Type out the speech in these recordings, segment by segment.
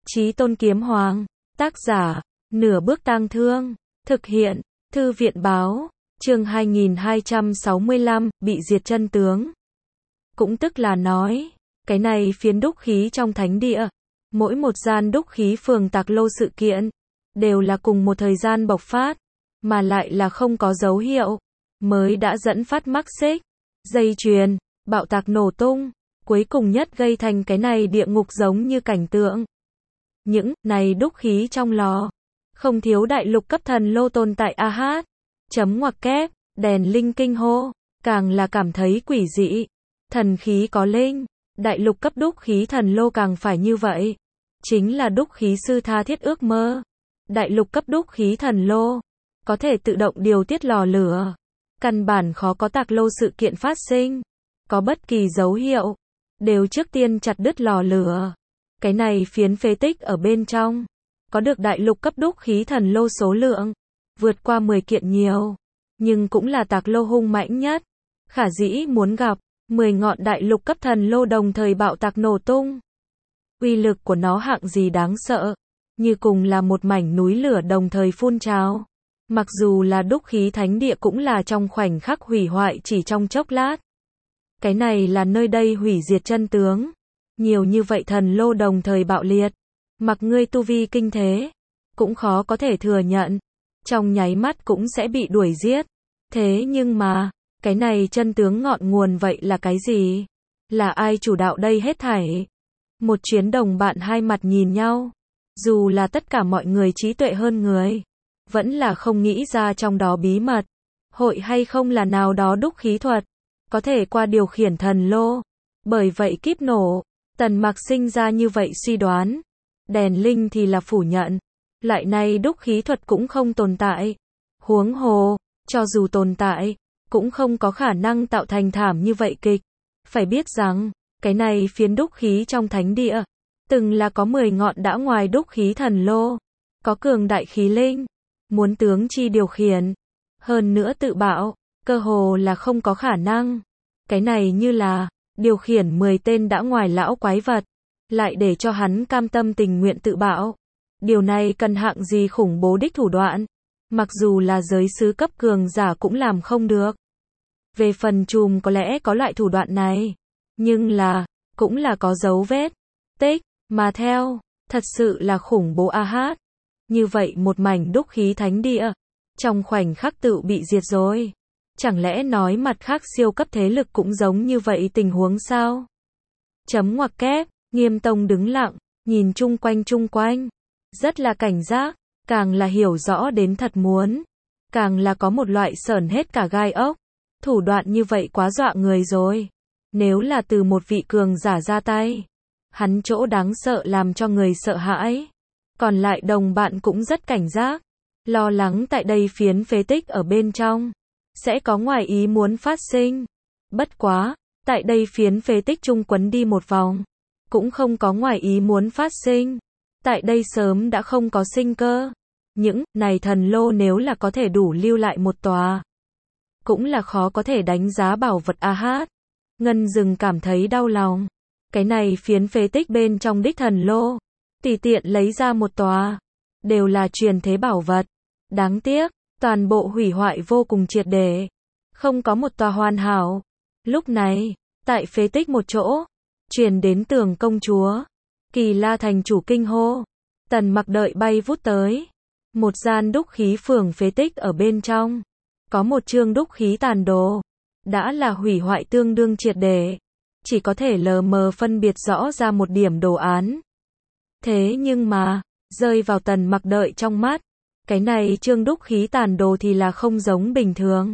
Chí Tôn Kiếm Hoàng, tác giả, Nửa Bước Tang Thương, thực hiện, Thư viện báo, chương 2265, bị diệt chân tướng. Cũng tức là nói, cái này phiến đúc khí trong thánh địa, mỗi một gian đúc khí phường tạc lô sự kiện, đều là cùng một thời gian bộc phát, mà lại là không có dấu hiệu, mới đã dẫn phát mắc xích, dây chuyền, bạo tạc nổ tung, cuối cùng nhất gây thành cái này địa ngục giống như cảnh tượng. Những này đúc khí trong lò, không thiếu đại lục cấp thần lô tồn tại a hát. Chấm ngoặc kép, đèn linh kinh hô, càng là cảm thấy quỷ dị. Thần khí có linh, đại lục cấp đúc khí thần lô càng phải như vậy. Chính là đúc khí sư tha thiết ước mơ. Đại lục cấp đúc khí thần lô, có thể tự động điều tiết lò lửa. Căn bản khó có tạc lô sự kiện phát sinh. Có bất kỳ dấu hiệu, đều trước tiên chặt đứt lò lửa. Cái này phiến phế tích ở bên trong, có được đại lục cấp đúc khí thần lô số lượng, vượt qua 10 kiện nhiều, nhưng cũng là tạc lô hung mãnh nhất. Khả dĩ muốn gặp, 10 ngọn đại lục cấp thần lô đồng thời bạo tạc nổ tung. Uy lực của nó hạng gì đáng sợ, như cùng là một mảnh núi lửa đồng thời phun trào. Mặc dù là đúc khí thánh địa cũng là trong khoảnh khắc hủy hoại chỉ trong chốc lát. Cái này là nơi đây hủy diệt chân tướng. Nhiều như vậy thần lô đồng thời bạo liệt, mặc ngươi tu vi kinh thế, cũng khó có thể thừa nhận, trong nháy mắt cũng sẽ bị đuổi giết. Thế nhưng mà, cái này chân tướng ngọn nguồn vậy là cái gì? Là ai chủ đạo đây hết thảy? Một chuyến đồng bạn hai mặt nhìn nhau, dù là tất cả mọi người trí tuệ hơn người, vẫn là không nghĩ ra trong đó bí mật, hội hay không là nào đó đúc khí thuật, có thể qua điều khiển thần lô. Bởi vậy kíp nổ, Tần Mặc sinh ra như vậy suy đoán. Đèn linh thì là phủ nhận, lại này đúc khí thuật cũng không tồn tại. Huống hồ, cho dù tồn tại, cũng không có khả năng tạo thành thảm như vậy kịch. Phải biết rằng, cái này phiến đúc khí trong thánh địa, từng là có 10 ngọn đã ngoài đúc khí thần lô, có cường đại khí linh, muốn tướng chi điều khiển, hơn nữa tự bạo, cơ hồ là không có khả năng. Cái này như là điều khiển 10 tên đã ngoài lão quái vật, lại để cho hắn cam tâm tình nguyện tự bạo. Điều này cần hạng gì khủng bố đích thủ đoạn, mặc dù là giới sứ cấp cường giả cũng làm không được. Về phần Trùm có lẽ có loại thủ đoạn này, nhưng là, cũng là có dấu vết, tích, mà theo, thật sự là khủng bố a hát. Như vậy một mảnh đúc khí thánh địa, trong khoảnh khắc tự bị diệt rồi. Chẳng lẽ nói mặt khác siêu cấp thế lực cũng giống như vậy tình huống sao? Chấm ngoặc kép, Nghiêm Tông đứng lặng, nhìn chung quanh, rất là cảnh giác, càng là hiểu rõ đến thật muốn, càng là có một loại sởn hết cả gai ốc. Thủ đoạn như vậy quá dọa người rồi. Nếu là từ một vị cường giả ra tay, hắn chỗ đáng sợ làm cho người sợ hãi. Còn lại đồng bạn cũng rất cảnh giác, lo lắng tại đây phiến phế tích ở bên trong sẽ có ngoài ý muốn phát sinh. Bất quá, tại đây phiến phế tích chung quấn đi một vòng, cũng không có ngoài ý muốn phát sinh. Tại đây sớm đã không có sinh cơ. Những này thần lô nếu là có thể đủ lưu lại một tòa, cũng là khó có thể đánh giá bảo vật a hát. Ngân Dừng cảm thấy đau lòng. Cái này phiến phế tích bên trong đích thần lô, tùy tiện lấy ra một tòa, đều là truyền thế bảo vật. Đáng tiếc, toàn bộ hủy hoại vô cùng triệt để, không có một tòa hoàn hảo. Lúc này, tại phế tích một chỗ, truyền đến Tường công chúa, Kỳ La thành chủ kinh hô. Tần Mặc đợi bay vút tới, một gian đúc khí phường phế tích ở bên trong, có một chương đúc khí tàn đồ, đã là hủy hoại tương đương triệt để, chỉ có thể lờ mờ phân biệt rõ ra một điểm đồ án. Thế nhưng mà, rơi vào Tần Mặc đợi trong mắt, cái này chương đúc khí tàn đồ thì là không giống bình thường.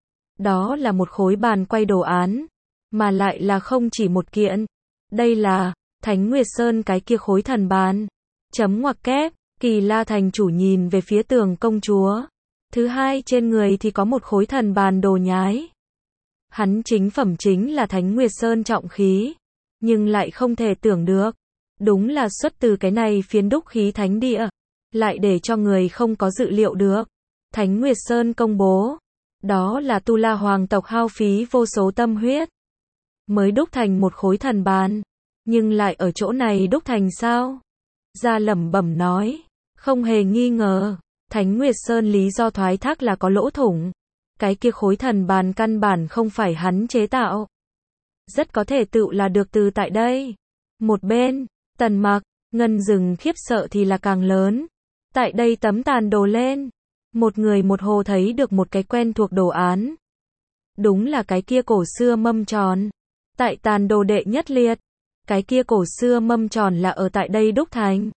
Đó là một khối bàn quay đồ án, mà lại là không chỉ một kiện. Đây là Thánh Nguyệt Sơn cái kia khối thần bàn. Chấm ngoặc kép, Kỳ La thành chủ nhìn về phía Tường công chúa. Thứ hai trên người thì có một khối thần bàn đồ nhái. Hắn chính phẩm chính là Thánh Nguyệt Sơn trọng khí, nhưng lại không thể tưởng được, đúng là xuất từ cái này phiến đúc khí thánh địa, lại để cho người không có dự liệu được. Thánh Nguyệt Sơn công bố, đó là Tu La hoàng tộc hao phí vô số tâm huyết, mới đúc thành một khối thần bàn, nhưng lại ở chỗ này đúc thành sao? Gia lẩm bẩm nói. Không hề nghi ngờ, Thánh Nguyệt Sơn lý do thoái thác là có lỗ thủng. Cái kia khối thần bàn căn bản không phải hắn chế tạo. Rất có thể tự là được từ tại đây. Một bên, Tần Mặc, Ngân Dừng khiếp sợ thì là càng lớn. Tại đây tấm tàn đồ lên. Một người một hồ thấy được một cái quen thuộc đồ án. Đúng là cái kia cổ xưa mâm tròn. Tại tàn đồ đệ nhất liệt. Cái kia cổ xưa mâm tròn là ở tại đây đúc thành.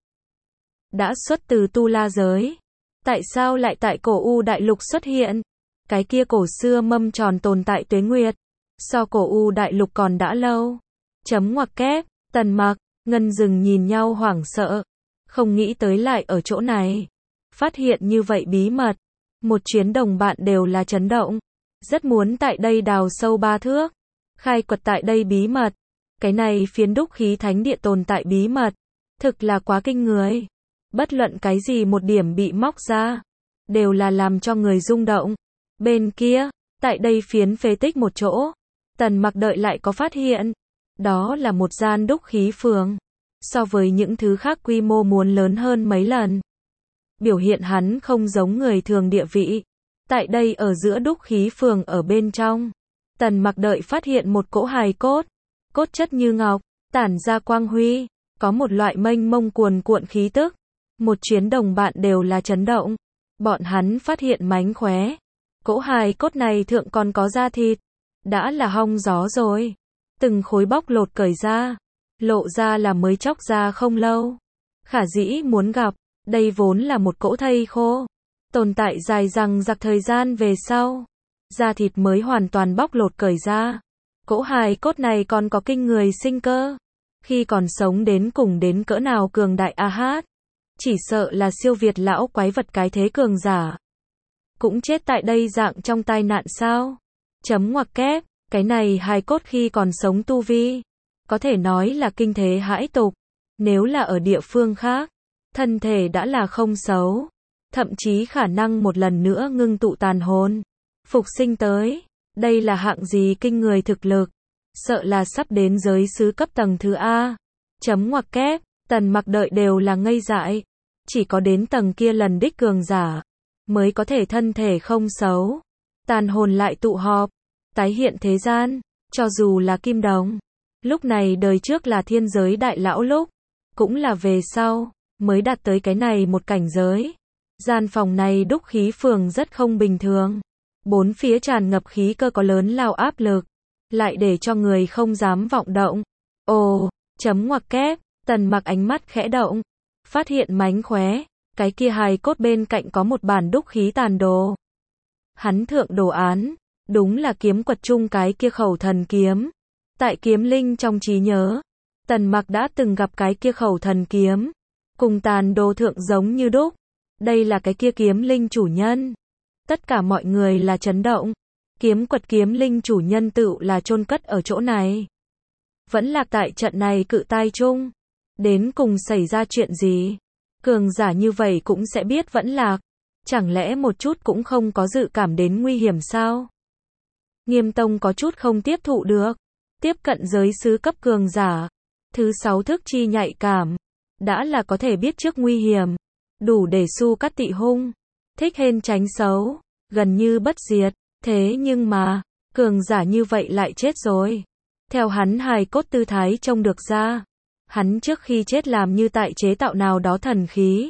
Đã xuất từ Tu La giới. Tại sao lại tại cổ U Đại Lục xuất hiện? Cái kia cổ xưa mâm tròn tồn tại tuế nguyệt. So cổ U Đại Lục còn đã lâu. Chấm ngoặc kép, Tần Mặc, Ngân Dừng nhìn nhau hoảng sợ. Không nghĩ tới lại ở chỗ này. Phát hiện như vậy bí mật. Một chuyến đồng bạn đều là chấn động. Rất muốn tại đây đào sâu 3 thước. Khai quật tại đây bí mật. Cái này phiến đúc khí thánh địa tồn tại bí mật. Thực là quá kinh người. Bất luận cái gì một điểm bị móc ra. Đều là làm cho người rung động. Bên kia, tại đây phiến phế tích một chỗ. Tần Mặc đợi lại có phát hiện. Đó là một gian đúc khí phường. So với những thứ khác quy mô muốn lớn hơn mấy lần. Biểu hiện hắn không giống người thường địa vị. Tại đây ở giữa đúc khí phường ở bên trong. Tần Mặc đợi phát hiện một cỗ hài cốt. Cốt chất như ngọc, tản ra quang huy. Có một loại mênh mông cuồn cuộn khí tức. Một chuyến đồng bạn đều là chấn động. Bọn hắn phát hiện mánh khóe. Cỗ hài cốt này thượng còn có da thịt. Đã là hong gió rồi. Từng khối bóc lột cởi ra. Lộ ra là mới chóc ra không lâu. Khả dĩ muốn gặp. Đây vốn là một cỗ thây khô. Tồn tại dài dằng dặc thời gian về sau. Da thịt mới hoàn toàn bóc lột cởi ra. Cỗ hài cốt này còn có kinh người sinh cơ. Khi còn sống đến cùng đến cỡ nào cường đại a hát. Chỉ sợ là siêu việt lão quái vật cái thế cường giả. Cũng chết tại đây dạng trong tai nạn sao? Chấm ngoặc kép, cái này hài cốt khi còn sống tu vi. Có thể nói là kinh thế hãi tục. Nếu là ở địa phương khác, thân thể đã là không xấu. Thậm chí khả năng một lần nữa ngưng tụ tàn hồn. Phục sinh tới. Đây là hạng gì kinh người thực lực. Sợ là sắp đến giới sứ cấp tầng thứ A. Chấm ngoặc kép, Tần Mặc đợi đều là ngây dại. Chỉ có đến tầng kia lần đích cường giả. Mới có thể thân thể không xấu. Tàn hồn lại tụ họp. Tái hiện thế gian. Cho dù là kim đồng. Lúc này đời trước là thiên giới đại lão lúc. Cũng là về sau. Mới đạt tới cái này một cảnh giới. Gian phòng này đúc khí phường rất không bình thường. Bốn phía tràn ngập khí cơ có lớn lao áp lực. Lại để cho người không dám vọng động. Ồ, chấm ngoặc kép, Tần Mặc ánh mắt khẽ động. Phát hiện mánh khóe. Cái kia hài cốt bên cạnh có một bản đúc khí tàn đồ. Hắn thượng đồ án. Đúng là kiếm quật chung cái kia khẩu thần kiếm. Tại kiếm linh trong trí nhớ. Tần Mặc đã từng gặp cái kia khẩu thần kiếm. Cùng tàn đồ thượng giống như đúc. Đây là cái kia kiếm linh chủ nhân. Tất cả mọi người là chấn động. Kiếm quật kiếm linh chủ nhân tự là chôn cất ở chỗ này. Vẫn lạc tại trận này cự tai chung. Đến cùng xảy ra chuyện gì? Cường giả như vậy cũng sẽ biết vẫn lạc. Chẳng lẽ một chút cũng không có dự cảm đến nguy hiểm sao? Nghiêm Tông có chút không tiếp thụ được. Tiếp cận giới sứ cấp cường giả. Thứ 6 thức chi nhạy cảm. Đã là có thể biết trước nguy hiểm. Đủ để su cắt tị hung. Thích hên tránh xấu. Gần như bất diệt. Thế nhưng mà, cường giả như vậy lại chết rồi. Theo hắn hài cốt tư thái trông được ra. Hắn trước khi chết làm như tại chế tạo nào đó thần khí.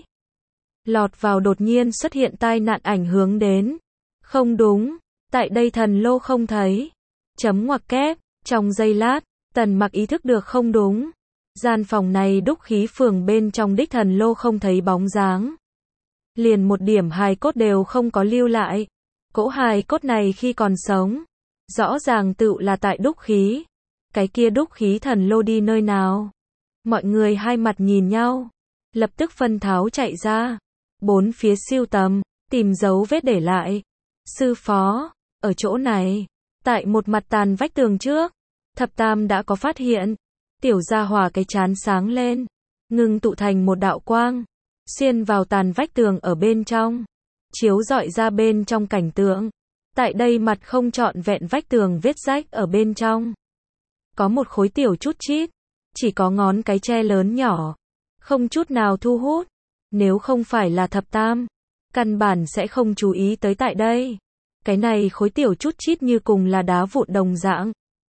Lọt vào đột nhiên xuất hiện tai nạn ảnh hưởng đến. Không đúng, tại đây thần lô không thấy. Chấm ngoặc kép, trong giây lát, Tần Mặc ý thức được không đúng. Gian phòng này đúc khí phường bên trong đích thần lô không thấy bóng dáng. Liền một điểm hài cốt đều không có lưu lại. Cỗ hài cốt này khi còn sống. Rõ ràng tự là tại đúc khí. Cái kia đúc khí thần lô đi nơi nào? Mọi người hai mặt nhìn nhau. Lập tức phân tháo chạy ra. Bốn phía siêu tầm, tìm dấu vết để lại. Sư phó, ở chỗ này. Tại một mặt tàn vách tường trước. Thập Tam đã có phát hiện. Tiểu gia hỏa cái chán sáng lên. Ngưng tụ thành một đạo quang. Xuyên vào tàn vách tường ở bên trong. Chiếu rọi ra bên trong cảnh tượng. Tại đây mặt không trọn vẹn vách tường vết rách ở bên trong. Có một khối tiểu chút chít. Chỉ có ngón cái tre lớn nhỏ. không chút nào thu hút. Nếu không phải là thập tam, căn bản sẽ không chú ý tới tại đây. Cái này khối tiểu chút chít như cùng là đá vụn đồng dạng.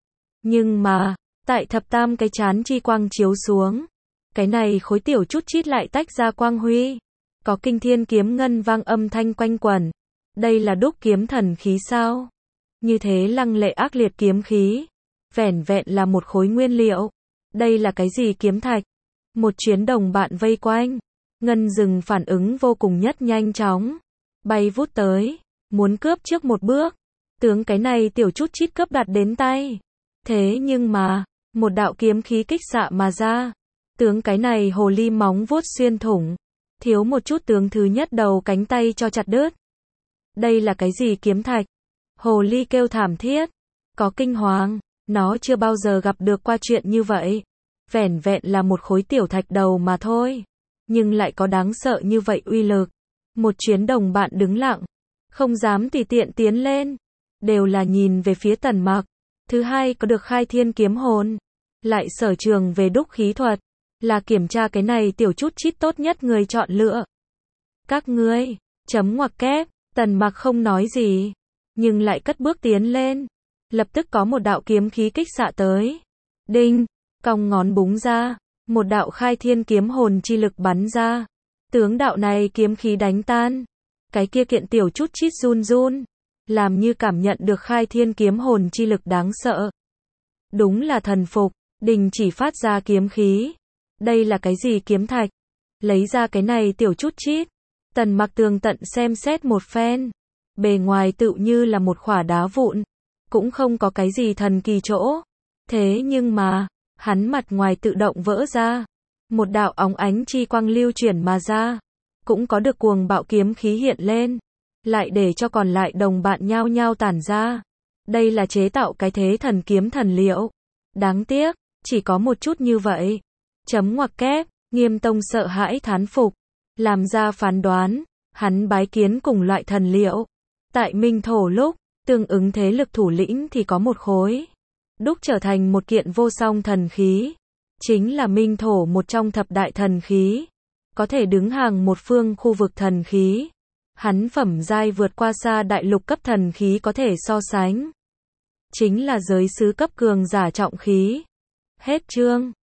Nhưng mà, tại thập tam cái chán chi quang chiếu xuống, cái này khối tiểu chút chít lại tách ra quang huy. Có kinh thiên kiếm ngân vang âm thanh quanh quẩn. Đây là đúc kiếm thần khí sao? Như thế lăng lệ ác liệt kiếm khí. Vẻn vẹn là một khối nguyên liệu. Đây là cái gì kiếm thạch? Một chuyến đồng bạn vây quanh. Ngân rừng phản ứng vô cùng nhất nhanh chóng. Bay vút tới. Muốn cướp trước một bước. Tướng cái này tiểu chút chít cướp đặt đến tay. Thế nhưng mà, một đạo kiếm khí kích xạ mà ra. Tướng cái này hồ ly móng vuốt xuyên thủng. Thiếu một chút tướng thứ nhất đầu cánh tay cho chặt đứt. Đây là cái gì kiếm thạch? Hồ ly kêu thảm thiết. Có kinh hoàng. Nó chưa bao giờ gặp được qua chuyện như vậy. Vẻn vẹn là một khối tiểu thạch đầu mà thôi. Nhưng lại có đáng sợ như vậy uy lực. Một chuyến đồng bạn đứng lặng. Không dám tùy tiện tiến lên. Đều là nhìn về phía Tần Mặc. Thứ hai có được khai thiên kiếm hồn. Lại sở trường về đúc khí thuật. Là kiểm tra cái này tiểu chút chít tốt nhất người chọn lựa. Các ngươi, chấm ngoặc kép, Tần Mặc không nói gì. Nhưng lại cất bước tiến lên. Lập tức có một đạo kiếm khí kích xạ tới. Đinh, cong ngón búng ra. Một đạo khai thiên kiếm hồn chi lực bắn ra. Tướng đạo này kiếm khí đánh tan. Cái kia kiện tiểu chút chít run run. Làm như cảm nhận được khai thiên kiếm hồn chi lực đáng sợ. Đúng là thần phục, đình chỉ phát ra kiếm khí. Đây là cái gì kiếm thạch? Lấy ra cái này tiểu chút chít. Tần Mặc tường tận xem xét một phen. Bề ngoài tựu như là một khỏa đá vụn. Cũng không có cái gì thần kỳ chỗ. Thế nhưng mà, hắn mặt ngoài tự động vỡ ra. Một đạo óng ánh chi quang lưu chuyển mà ra. Cũng có được cuồng bạo kiếm khí hiện lên. Lại để cho còn lại đồng bạn nhao nhao tản ra. Đây là chế tạo cái thế thần kiếm thần liệu. Đáng tiếc, chỉ có một chút như vậy. Chấm ngoặc kép, Nghiêm Tông sợ hãi thán phục. Làm ra phán đoán, hắn bái kiến cùng loại thần liệu. Tại Minh Thổ lúc, tương ứng thế lực thủ lĩnh thì có một khối. Đúc trở thành một kiện vô song thần khí. Chính là Minh Thổ một trong thập đại thần khí. Có thể đứng hàng một phương khu vực thần khí. Hắn phẩm giai vượt qua xa đại lục cấp thần khí có thể so sánh. Chính là giới sứ cấp cường giả trọng khí. Hết chương.